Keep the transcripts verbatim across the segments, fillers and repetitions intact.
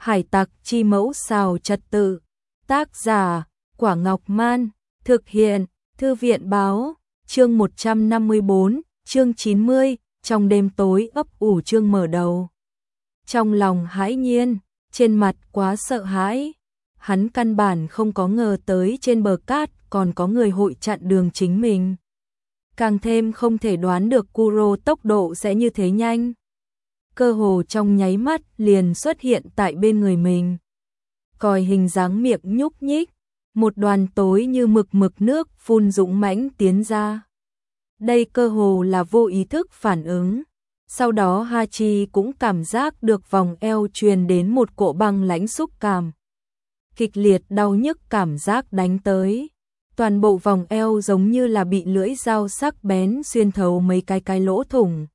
Hải tặc chi mẫu xào trật tự. Tác giả, Quả Ngọc Man. Thực hiện, Thư viện báo. Chương một trăm năm mươi bốn, chương chín mươi, trong đêm tối ấp ủ chương mở đầu. Trong lòng hãi nhiên, trên mặt quá sợ hãi. Hắn căn bản không có ngờ tới trên bờ cát còn có người hội chặn đường chính mình. Càng thêm không thể đoán được Kuro tốc độ sẽ như thế nhanh. Cơ hồ trong nháy mắt liền xuất hiện tại bên người mình. Còi hình dáng miệng nhúc nhích, một đoàn tối như mực mực nước phun dũng mãnh tiến ra. Đây cơ hồ là vô ý thức phản ứng. Sau đó Hachi cũng cảm giác được vòng eo truyền đến một cỗ băng lãnh xúc cảm. Kịch liệt đau nhức cảm giác đánh tới. Toàn bộ vòng eo giống như là bị lưỡi dao sắc bén xuyên thấu mấy cái cái lỗ thủng.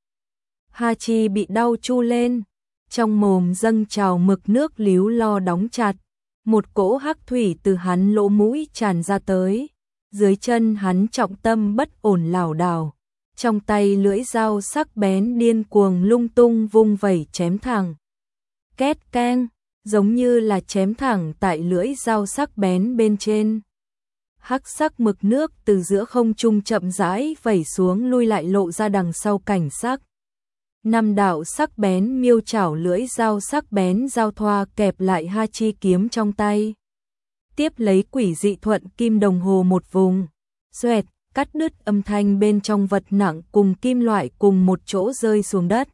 Hachi bị đau chu lên, trong mồm dâng trào mực nước líu lo đóng chặt. Một cỗ hắc thủy từ hắn lỗ mũi tràn ra tới. Dưới chân hắn trọng tâm bất ổn lảo đảo. Trong tay lưỡi dao sắc bén điên cuồng lung tung vung vẩy chém thẳng. Két keng, giống như là chém thẳng tại lưỡi dao sắc bén bên trên. Hắc sắc mực nước từ giữa không trung chậm rãi vẩy xuống lui lại lộ ra đằng sau cảnh sắc. Năm đạo sắc bén miêu chảo lưỡi dao sắc bén giao thoa kẹp lại Hachi kiếm trong tay. Tiếp lấy quỷ dị thuận kim đồng hồ một vùng. Xoẹt, cắt đứt âm thanh bên trong vật nặng cùng kim loại cùng một chỗ rơi xuống đất.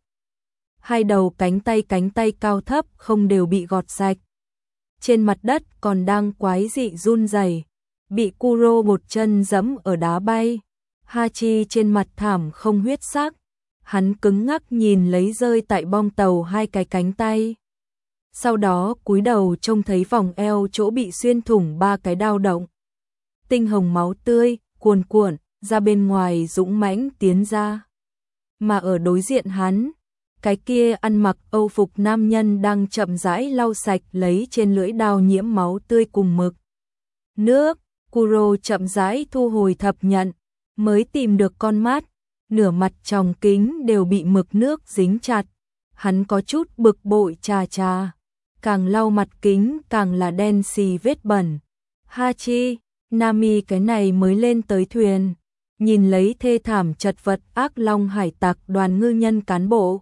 Hai đầu cánh tay cánh tay cao thấp không đều bị gọt sạch. Trên mặt đất còn đang quái dị run rẩy, bị Kuro một chân giẫm ở đá bay. Hachi trên mặt thảm không huyết sắc. Hắn cứng ngắc nhìn lấy rơi tại bong tàu hai cái cánh tay. Sau đó cúi đầu trông thấy vòng eo chỗ bị xuyên thủng ba cái đao động. Tinh hồng máu tươi, cuồn cuộn, ra bên ngoài dũng mãnh tiến ra. Mà ở đối diện hắn, cái kia ăn mặc âu phục nam nhân đang chậm rãi lau sạch lấy trên lưỡi đao nhiễm máu tươi cùng mực nước. Kuro chậm rãi thu hồi thập nhận, mới tìm được con mắt. Nửa mặt tròng kính đều bị mực nước dính chặt. Hắn có chút bực bội chà chà. Càng lau mặt kính càng là đen xì vết bẩn. Hachi, Nami cái này mới lên tới thuyền. Nhìn lấy thê thảm chật vật ác long hải tặc đoàn ngư nhân cán bộ.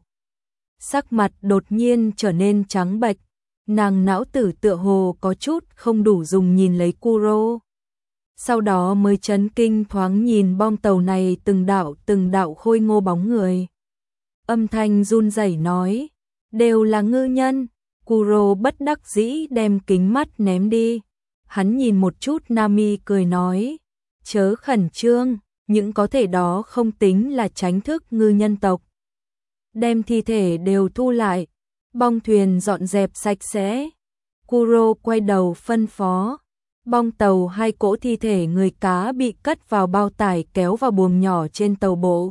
Sắc mặt đột nhiên trở nên trắng bệch. Nàng não tử tựa hồ có chút không đủ dùng nhìn lấy Kuro. Sau đó mới chấn kinh thoáng nhìn bong tàu này từng đạo từng đạo khôi ngô bóng người. Âm thanh run rẩy nói, đều là ngư nhân. Kuro bất đắc dĩ đem kính mắt ném đi. Hắn nhìn một chút Nami cười nói, chớ khẩn trương, những có thể đó không tính là tránh thức ngư nhân tộc. Đem thi thể đều thu lại, bong thuyền dọn dẹp sạch sẽ. Kuro quay đầu phân phó. Bong tàu hai cỗ thi thể người cá bị cất vào bao tải kéo vào buồng nhỏ trên tàu bộ.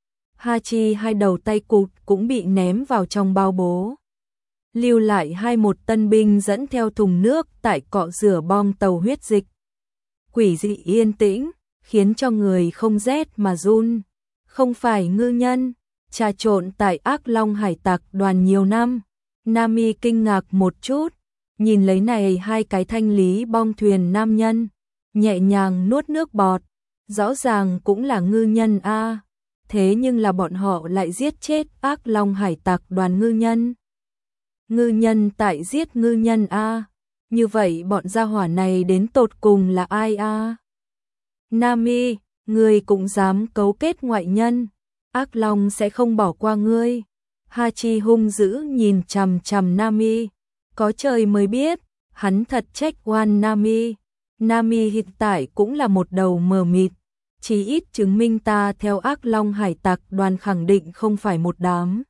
Hachi hai đầu tay cụt cũng bị ném vào trong bao bố. Lưu lại hai một tân binh dẫn theo thùng nước tại cọ rửa bong tàu huyết dịch. Quỷ dị yên tĩnh, khiến cho người không rét mà run. Không phải ngư nhân, trà trộn tại ác long hải tặc đoàn nhiều năm. Nami kinh ngạc một chút. Nhìn lấy này hai cái thanh lý bong thuyền nam nhân, nhẹ nhàng nuốt nước bọt, rõ ràng cũng là ngư nhân a, à. Thế nhưng là bọn họ lại giết chết ác long hải tặc đoàn ngư nhân. Ngư nhân tại giết ngư nhân a, à. Như vậy bọn gia hỏa này đến tột cùng là ai a? À? Nami, ngươi cũng dám cấu kết ngoại nhân, ác long sẽ không bỏ qua ngươi. Hachi hung dữ nhìn chằm chằm Nami. Có trời mới biết, hắn thật trách oan Nami. Nami hiện tại cũng là một đầu mờ mịt. Chỉ ít chứng minh ta theo ác long hải tặc đoàn khẳng định không phải một đám.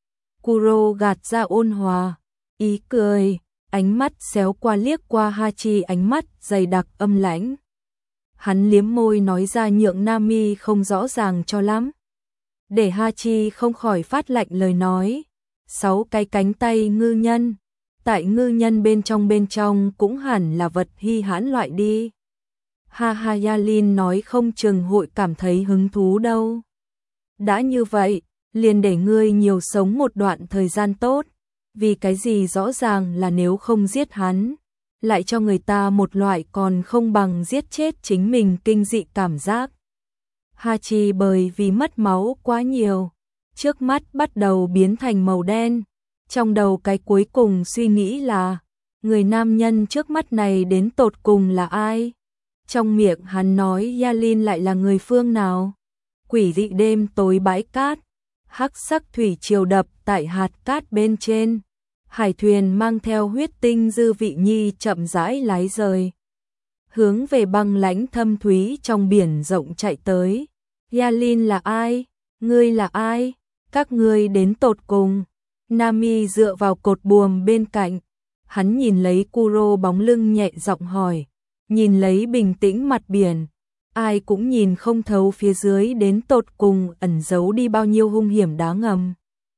Kuro gạt ra ôn hòa, ý cười, ánh mắt xéo qua liếc qua Hachi ánh mắt dày đặc âm lãnh. Hắn liếm môi nói ra nhượng Nami không rõ ràng cho lắm. Để Hachi không khỏi phát lạnh lời nói. Sáu cái cánh tay ngư nhân. Tại ngư nhân bên trong bên trong cũng hẳn là vật hy hãn loại đi. Ha ha, Yalin nói không chừng hội cảm thấy hứng thú đâu. Đã như vậy, liền để ngươi nhiều sống một đoạn thời gian tốt. vì cái gì rõ ràng là nếu không giết hắn, lại cho người ta một loại còn không bằng giết chết chính mình kinh dị cảm giác. Hachi bởi vì mất máu quá nhiều, trước mắt bắt đầu biến thành màu đen, trong đầu cái cuối cùng suy nghĩ là, người nam nhân trước mắt này đến tột cùng là ai? Trong miệng hắn nói Yalin lại là người phương nào? Quỷ dị đêm tối bãi cát, hắc sắc thủy triều đập tại hạt cát bên trên, hải thuyền mang theo huyết tinh dư vị nhi chậm rãi lái rời, hướng về băng lãnh thâm thúy trong biển rộng chạy tới. Yalin là ai? Ngươi là ai? Các ngươi đến tột cùng. Nami dựa vào cột buồm bên cạnh, hắn nhìn lấy Kuro bóng lưng nhẹ giọng hỏi, nhìn lấy bình tĩnh mặt biển, ai cũng nhìn không thấu phía dưới đến tột cùng ẩn giấu đi bao nhiêu hung hiểm đá ngầm.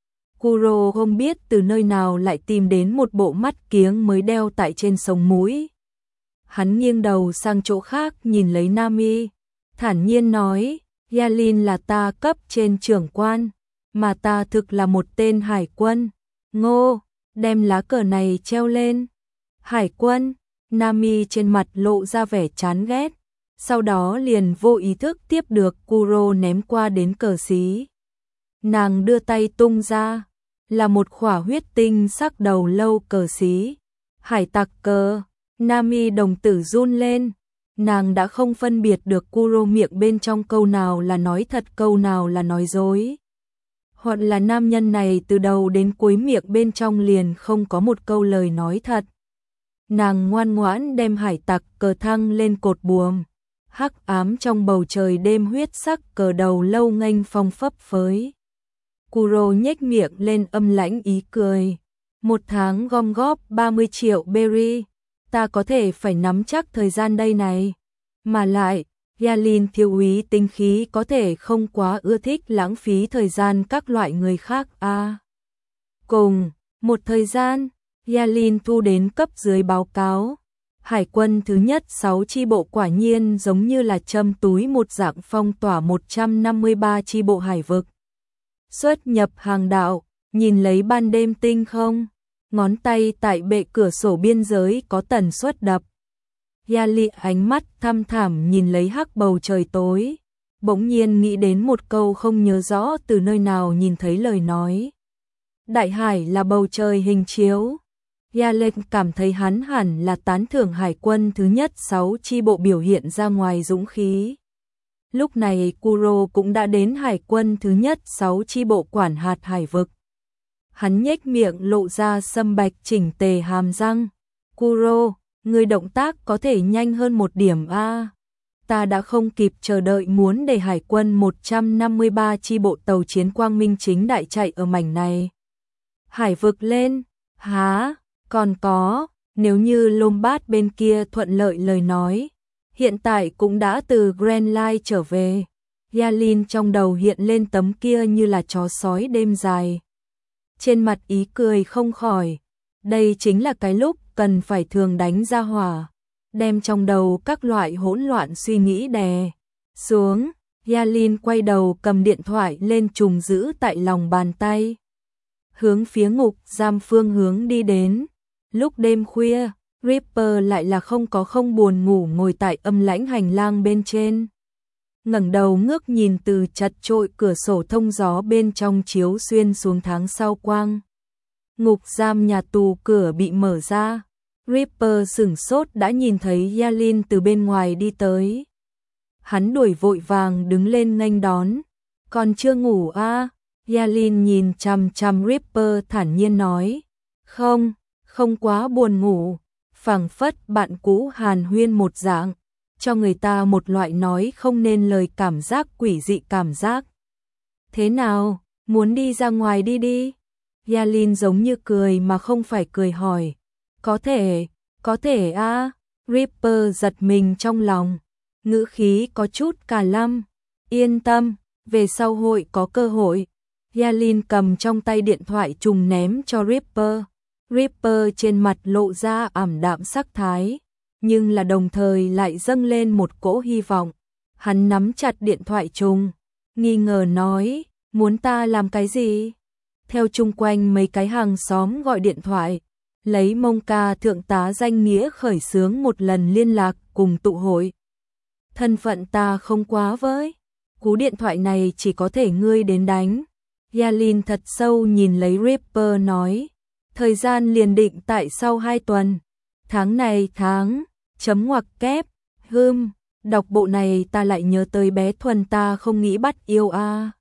Kuro không biết từ nơi nào lại tìm đến một bộ mắt kiếng mới đeo tại trên sống mũi. Hắn nghiêng đầu sang chỗ khác nhìn lấy Nami, thản nhiên nói, Yalin là ta cấp trên trưởng quan, mà ta thực là một tên hải quân. Ngô, đem lá cờ này treo lên. Hải quân, Nami trên mặt lộ ra vẻ chán ghét, sau đó liền vô ý thức tiếp được Kuro ném qua đến cờ xí. Nàng đưa tay tung ra, là một khỏa huyết tinh sắc đầu lâu cờ xí. Hải tặc cờ, Nami đồng tử run lên, nàng đã không phân biệt được Kuro miệng bên trong câu nào là nói thật câu nào là nói dối. Hoặc là nam nhân này từ đầu đến cuối miệng bên trong liền không có một câu lời nói thật. Nàng ngoan ngoãn đem hải tặc cờ thăng lên cột buồm, hắc ám trong bầu trời đêm huyết sắc cờ đầu lâu nghênh phong phấp phới. Kuro nhếch miệng lên âm lãnh ý cười. Một tháng gom góp ba mươi triệu berry, ta có thể phải nắm chắc thời gian đây này. Mà lại, Yalin thiếu úy tinh khí có thể không quá ưa thích lãng phí thời gian các loại người khác a. À, cùng một thời gian, Yalin thu đến cấp dưới báo cáo, hải quân thứ nhất sáu chi bộ quả nhiên giống như là châm túi một dạng phong tỏa một trăm năm mươi ba chi bộ hải vực. Xuất nhập hàng đạo, nhìn lấy ban đêm tinh không, ngón tay tại bệ cửa sổ biên giới có tần suất đập. Yali ánh mắt thăm thẳm nhìn lấy hắc bầu trời tối, bỗng nhiên nghĩ đến một câu không nhớ rõ từ nơi nào nhìn thấy lời nói. Đại hải là bầu trời hình chiếu. Yalek cảm thấy hắn hẳn là tán thưởng hải quân thứ nhất sáu chi bộ biểu hiện ra ngoài dũng khí. Lúc này Kuro cũng đã đến hải quân thứ nhất sáu chi bộ quản hạt hải vực. Hắn nhếch miệng lộ ra sâm bạch chỉnh tề hàm răng. Kuro, người động tác có thể nhanh hơn một điểm a. Ta đã không kịp chờ đợi muốn để hải quân một trăm năm mươi ba chi bộ tàu chiến quang minh chính đại chạy ở mảnh này. Hải vực lên, há, còn có, nếu như Lombard bên kia thuận lợi lời nói, hiện tại cũng đã từ Grand Line trở về. Yalin trong đầu hiện lên tấm kia như là chó sói đêm dài. Trên mặt ý cười không khỏi, đây chính là cái lúc cần phải thường đánh ra hỏa, đem trong đầu các loại hỗn loạn suy nghĩ đè xuống. Yalin quay đầu cầm điện thoại lên trùng giữ tại lòng bàn tay, hướng phía ngục giam phương hướng đi đến. Lúc đêm khuya, Ripper lại là không có không buồn ngủ ngồi tại âm lãnh hành lang bên trên. Ngẩng đầu ngước nhìn từ chật trội cửa sổ thông gió bên trong chiếu xuyên xuống tháng sau quang. Ngục giam nhà tù cửa bị mở ra. Ripper sửng sốt đã nhìn thấy Yalin từ bên ngoài đi tới. Hắn đuổi vội vàng đứng lên nghênh đón. Còn chưa ngủ à? Yalin nhìn chằm chằm Ripper thản nhiên nói. Không, không quá buồn ngủ. Phảng phất bạn cũ hàn huyên một dạng, cho người ta một loại nói không nên lời cảm giác quỷ dị cảm giác. Thế nào, muốn đi ra ngoài đi đi? Yalin giống như cười mà không phải cười hỏi. Có thể, có thể a. À? Ripper giật mình trong lòng, ngữ khí có chút cả lăm. Yên tâm, về sau hội có cơ hội. Yalin cầm trong tay điện thoại trùng ném cho Ripper. Ripper trên mặt lộ ra ảm đạm sắc thái, nhưng là đồng thời lại dâng lên một cỗ hy vọng. Hắn nắm chặt điện thoại trùng, nghi ngờ nói, muốn ta làm cái gì? theo chung quanh mấy cái hàng xóm gọi điện thoại, lấy Mông Ca thượng tá danh nghĩa khởi xướng một lần liên lạc cùng tụ hội. Thân phận ta không quá với, cú điện thoại này chỉ có thể ngươi đến đánh. Yalin thật sâu nhìn lấy Ripper nói, thời gian liền định tại sau hai tuần, tháng này tháng, chấm ngoặc kép, hưm, đọc bộ này ta lại nhớ tới bé Thuần ta không nghĩ bắt yêu a.